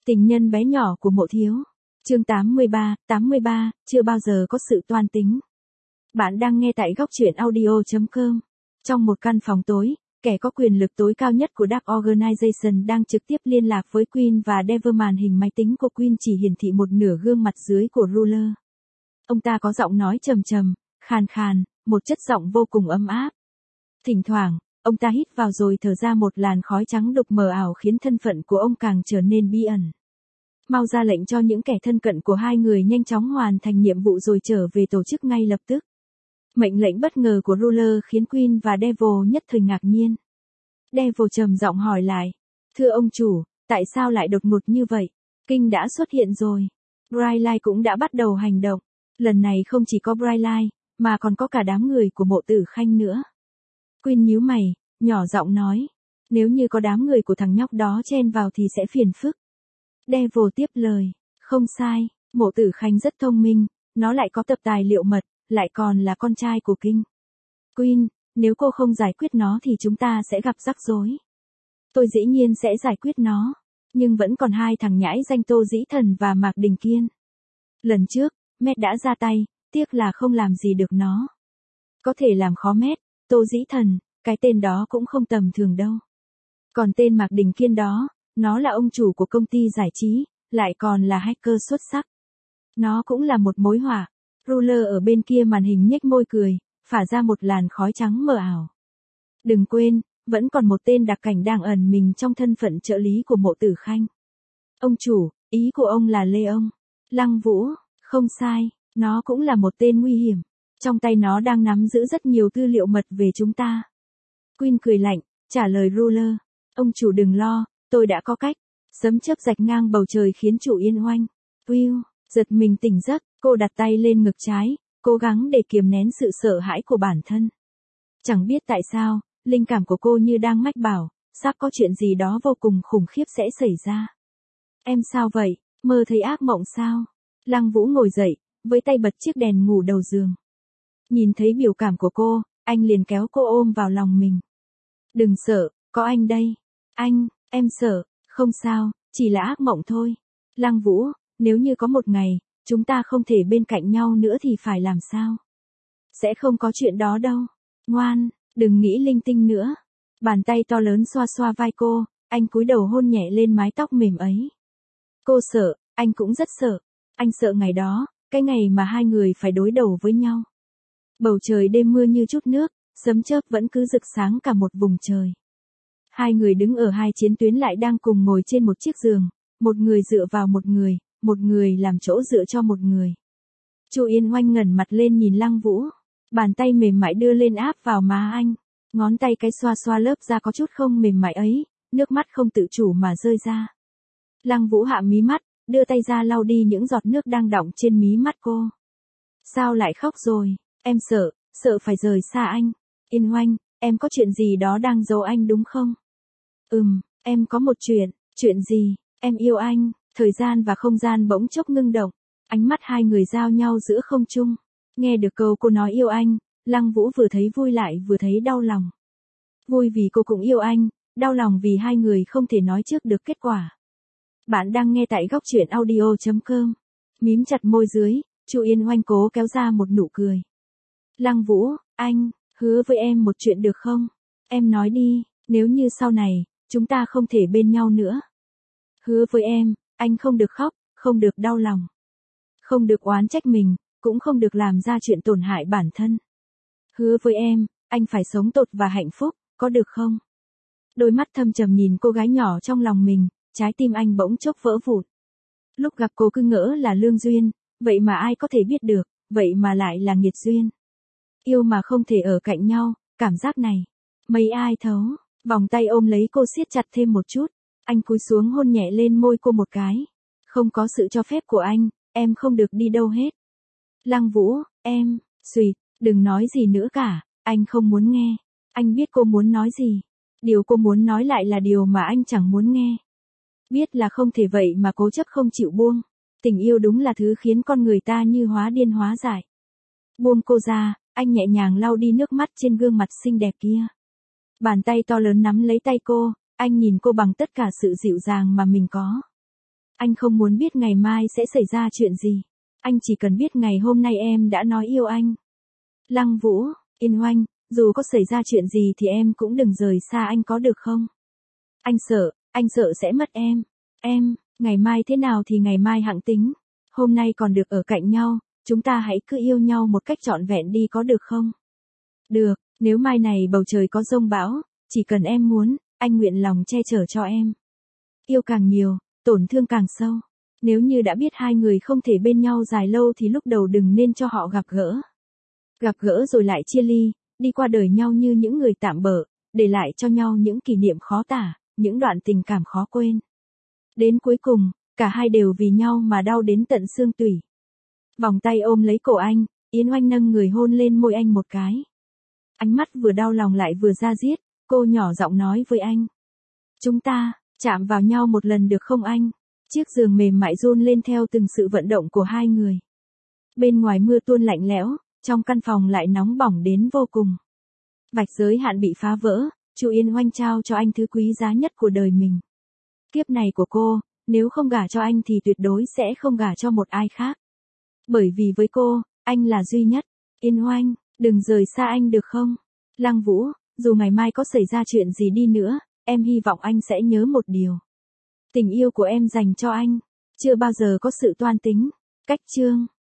Tình nhân bé nhỏ của Mộ Thiếu. Chương 83, chưa bao giờ có sự toan tính. Bạn đang nghe tại góc truyện audio.com. Trong một căn phòng tối, kẻ có quyền lực tối cao nhất của Dark Organization đang trực tiếp liên lạc với Queen và Devil. Màn hình máy tính của Queen chỉ hiển thị một nửa gương mặt dưới của Ruler. Ông ta có giọng nói trầm trầm, khàn khàn, một chất giọng vô cùng ấm áp. Thỉnh thoảng, ông ta hít vào rồi thở ra một làn khói trắng đục mờ ảo khiến thân phận của ông càng trở nên bí ẩn. Mau ra lệnh cho những kẻ thân cận của hai người nhanh chóng hoàn thành nhiệm vụ rồi trở về tổ chức ngay lập tức. Mệnh lệnh bất ngờ của Ruler khiến Queen và Devil nhất thời ngạc nhiên. Devil trầm giọng hỏi lại. Thưa ông chủ, tại sao lại đột ngột như vậy? Kinh đã xuất hiện rồi. Brightlight cũng đã bắt đầu hành động. Lần này không chỉ có Brightlight, mà còn có cả đám người của Mộ Tử Khanh nữa. Queen nhíu mày, nhỏ giọng nói. Nếu như có đám người của thằng nhóc đó chen vào thì sẽ phiền phức. Devil tiếp lời. Không sai, Mộ Tử Khanh rất thông minh, nó lại có tập tài liệu mật, lại còn là con trai của Kinh. Queen, nếu cô không giải quyết nó thì chúng ta sẽ gặp rắc rối. Tôi dĩ nhiên sẽ giải quyết nó, nhưng vẫn còn hai thằng nhãi danh Tô Dĩ Thần và Mạc Đình Kiên. Lần trước, Matt đã ra tay, tiếc là không làm gì được nó. Có thể làm khó Matt, Tô Dĩ Thần, cái tên đó cũng không tầm thường đâu. Còn tên Mạc Đình Kiên đó, nó là ông chủ của công ty giải trí, lại còn là hacker xuất sắc. Nó cũng là một mối họa. Ruler ở bên kia màn hình nhếch môi cười, phả ra một làn khói trắng mờ ảo. Đừng quên, vẫn còn một tên đặc cảnh đang ẩn mình trong thân phận trợ lý của Mộ Tử Khanh. Ông chủ, ý của ông là Lê ông. Lăng Vũ, không sai, nó cũng là một tên nguy hiểm. Trong tay nó đang nắm giữ rất nhiều tư liệu mật về chúng ta. Queen cười lạnh, trả lời Ruler. Ông chủ đừng lo, tôi đã có cách. Sấm chớp rạch ngang bầu trời khiến chủ Yên Oanh. Will, giật mình tỉnh giấc, cô đặt tay lên ngực trái, cố gắng để kiềm nén sự sợ hãi của bản thân. Chẳng biết tại sao, linh cảm của cô như đang mách bảo, sắp có chuyện gì đó vô cùng khủng khiếp sẽ xảy ra. Em sao vậy, mơ thấy ác mộng sao? Lăng Vũ ngồi dậy, với tay bật chiếc đèn ngủ đầu giường. Nhìn thấy biểu cảm của cô, anh liền kéo cô ôm vào lòng mình. Đừng sợ, có anh đây. Anh, em sợ, không sao, chỉ là ác mộng thôi. Lăng Vũ, nếu như có một ngày, chúng ta không thể bên cạnh nhau nữa thì phải làm sao? Sẽ không có chuyện đó đâu. Ngoan, đừng nghĩ linh tinh nữa. Bàn tay to lớn xoa xoa vai cô, anh cúi đầu hôn nhẹ lên mái tóc mềm ấy. Cô sợ, anh cũng rất sợ. Anh sợ ngày đó, cái ngày mà hai người phải đối đầu với nhau. Bầu trời đêm mưa như chút nước, sấm chớp vẫn cứ rực sáng cả một vùng trời. Hai người đứng ở hai chiến tuyến lại đang cùng ngồi trên một chiếc giường, một người dựa vào một người làm chỗ dựa cho một người. Chu Yên Oanh ngẩng mặt lên nhìn Lăng Vũ, bàn tay mềm mại đưa lên áp vào má anh, ngón tay cái xoa xoa lớp da có chút không mềm mại ấy, nước mắt không tự chủ mà rơi ra. Lăng Vũ hạ mí mắt, đưa tay ra lau đi những giọt nước đang đọng trên mí mắt cô. Sao lại khóc rồi? Em sợ phải rời xa anh. Yên Oanh, em có chuyện gì đó đang giấu anh đúng không? Em có một chuyện gì? Em yêu anh. Thời gian và không gian bỗng chốc ngưng động, ánh mắt hai người giao nhau giữa không trung. Nghe được câu cô nói yêu anh, Lăng Vũ vừa thấy vui lại vừa thấy đau lòng. Vui vì cô cũng yêu anh, đau lòng vì hai người không thể nói trước được kết quả. Bạn đang nghe tại góc truyện audio.com. Mím chặt môi dưới, Chu Yên Oanh cố kéo ra một nụ cười. Lăng Vũ, anh, hứa với em một chuyện được không? Em nói đi, nếu như sau này, chúng ta không thể bên nhau nữa. Hứa với em, anh không được khóc, không được đau lòng. Không được oán trách mình, cũng không được làm ra chuyện tổn hại bản thân. Hứa với em, anh phải sống tốt và hạnh phúc, có được không? Đôi mắt thâm trầm nhìn cô gái nhỏ trong lòng mình, trái tim anh bỗng chốc vỡ vụn. Lúc gặp cô cứ ngỡ là lương duyên, vậy mà ai có thể biết được, vậy mà lại là nghiệt duyên. Yêu mà không thể ở cạnh nhau, cảm giác này, mấy ai thấu. Vòng tay ôm lấy cô siết chặt thêm một chút, anh cúi xuống hôn nhẹ lên môi cô một cái. Không có sự cho phép của anh, em không được đi đâu hết. Lăng Vũ, em, Sweet, đừng nói gì nữa cả, anh không muốn nghe. Anh biết cô muốn nói gì. Điều cô muốn nói lại là điều mà anh chẳng muốn nghe. Biết là không thể vậy mà cố chấp không chịu buông. Tình yêu đúng là thứ khiến con người ta như hóa điên hóa dại. Buông cô ra, anh nhẹ nhàng lau đi nước mắt trên gương mặt xinh đẹp kia. Bàn tay to lớn nắm lấy tay cô, anh nhìn cô bằng tất cả sự dịu dàng mà mình có. Anh không muốn biết ngày mai sẽ xảy ra chuyện gì. Anh chỉ cần biết ngày hôm nay em đã nói yêu anh. Lăng Vũ, Yên Oanh, dù có xảy ra chuyện gì thì em cũng đừng rời xa anh có được không? Anh sợ sẽ mất em. Ngày mai thế nào thì ngày mai hẵng tính. Hôm nay còn được ở cạnh nhau, chúng ta hãy cứ yêu nhau một cách trọn vẹn đi có được không? Được, nếu mai này bầu trời có giông bão, chỉ cần em muốn, anh nguyện lòng che chở cho em. Yêu càng nhiều, tổn thương càng sâu. Nếu như đã biết hai người không thể bên nhau dài lâu thì lúc đầu đừng nên cho họ gặp gỡ. Gặp gỡ rồi lại chia ly, đi qua đời nhau như những người tạm bợ, để lại cho nhau những kỷ niệm khó tả, những đoạn tình cảm khó quên. Đến cuối cùng, cả hai đều vì nhau mà đau đến tận xương tủy. Vòng tay ôm lấy cổ anh, Yến Oanh nâng người hôn lên môi anh một cái. Ánh mắt vừa đau lòng lại vừa da diết, cô nhỏ giọng nói với anh. Chúng ta, chạm vào nhau một lần được không anh? Chiếc giường mềm mại run lên theo từng sự vận động của hai người. Bên ngoài mưa tuôn lạnh lẽo, trong căn phòng lại nóng bỏng đến vô cùng. Vạch giới hạn bị phá vỡ, Chu Yên Oanh trao cho anh thứ quý giá nhất của đời mình. Kiếp này của cô, nếu không gả cho anh thì tuyệt đối sẽ không gả cho một ai khác. Bởi vì với cô, anh là duy nhất. Yên Oanh, đừng rời xa anh được không? Lăng Vũ, dù ngày mai có xảy ra chuyện gì đi nữa, em hy vọng anh sẽ nhớ một điều. Tình yêu của em dành cho anh, chưa bao giờ có sự toan tính. Cách chương